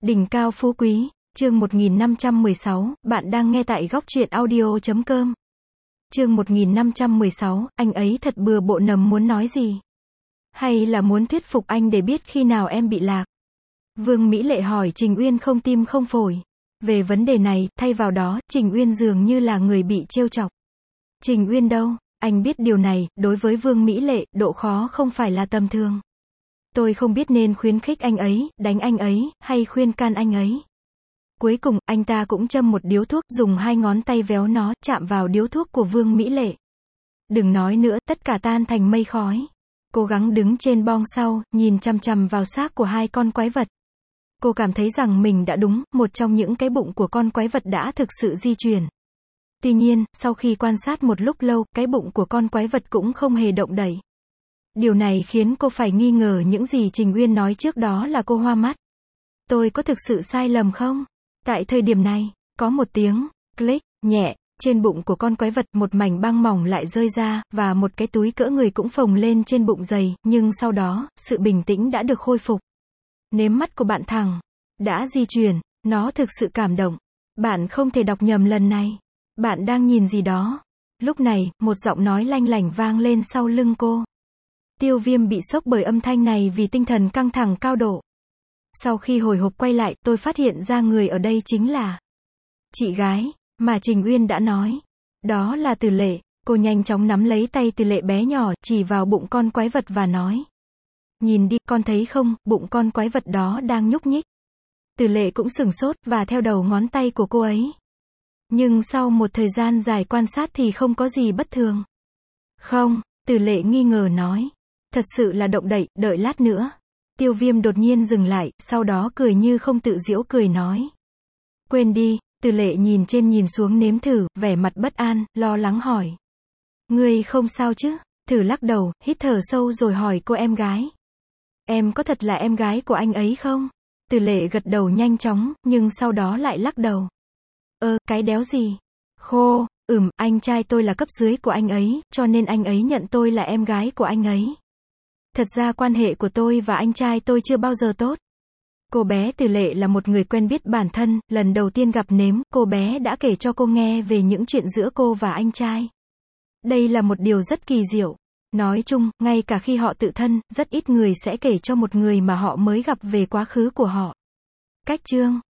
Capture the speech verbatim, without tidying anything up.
Đỉnh cao phú quý, chương một nghìn năm trăm mười sáu, bạn đang nghe tại góc truyện audio chấm com. Chương một nghìn năm trăm mười sáu, anh ấy thật bừa bộn nầm muốn nói gì? Hay là muốn thuyết phục anh để biết khi nào em bị lạc? Vương Mỹ Lệ hỏi Trình Uyên không tim không phổi. Về vấn đề này, thay vào đó, Trình Uyên dường như là người bị trêu chọc. Trình Uyên đâu? Anh biết điều này, đối với Vương Mỹ Lệ, độ khó không phải là tầm thường. Tôi không biết nên khuyến khích anh ấy, đánh anh ấy, hay khuyên can anh ấy. Cuối cùng, anh ta cũng châm một điếu thuốc, dùng hai ngón tay véo nó, chạm vào điếu thuốc của Vương Mỹ Lệ. Đừng nói nữa, tất cả tan thành mây khói. Cố gắng đứng trên bong sau, nhìn chằm chằm vào xác của hai con quái vật. Cô cảm thấy rằng mình đã đúng, một trong những cái bụng của con quái vật đã thực sự di chuyển. Tuy nhiên, sau khi quan sát một lúc lâu, cái bụng của con quái vật cũng không hề động đậy. Điều này khiến cô phải nghi ngờ những gì Trình Uyên nói trước đó là cô hoa mắt. Tôi có thực sự sai lầm không? Tại thời điểm này, có một tiếng click nhẹ, trên bụng của con quái vật, một mảnh băng mỏng lại rơi ra, và một cái túi cỡ người cũng phồng lên trên bụng giày, nhưng sau đó, sự bình tĩnh đã được khôi phục. Nếm mắt của bạn thẳng đã di chuyển, nó thực sự cảm động. Bạn không thể đọc nhầm lần này. Bạn đang nhìn gì đó? Lúc này, một giọng nói lanh lảnh vang lên sau lưng cô. Tiêu Viêm bị sốc bởi âm thanh này vì tinh thần căng thẳng cao độ. Sau khi hồi hộp quay lại, tôi phát hiện ra người ở đây chính là chị gái mà Trình Uyên đã nói. Đó là Từ Lệ. Cô nhanh chóng nắm lấy tay Từ Lệ bé nhỏ, chỉ vào bụng con quái vật và nói. Nhìn đi, con thấy không, bụng con quái vật đó đang nhúc nhích. Từ Lệ cũng sửng sốt, và theo đầu ngón tay của cô ấy. Nhưng sau một thời gian dài quan sát thì không có gì bất thường. Không, Từ Lệ nghi ngờ nói. Thật sự là động đậy, đợi lát nữa. Tiêu Viêm đột nhiên dừng lại, sau đó cười như không tự giễu cười nói. Quên đi. Từ Lệ nhìn trên nhìn xuống nếm thử, vẻ mặt bất an, lo lắng hỏi. Ngươi không sao chứ? Thử lắc đầu, hít thở sâu rồi hỏi cô em gái. Em có thật là em gái của anh ấy không? Từ Lệ gật đầu nhanh chóng, nhưng sau đó lại lắc đầu. Ơ, cái đéo gì? Khô, ừm, anh trai tôi là cấp dưới của anh ấy, cho nên anh ấy nhận tôi là em gái của anh ấy. Thật ra quan hệ của tôi và anh trai tôi chưa bao giờ tốt. Cô bé Từ Lệ là một người quen biết bản thân, lần đầu tiên gặp nếm, cô bé đã kể cho cô nghe về những chuyện giữa cô và anh trai. Đây là một điều rất kỳ diệu. Nói chung, ngay cả khi họ tự thân, rất ít người sẽ kể cho một người mà họ mới gặp về quá khứ của họ. Cách chương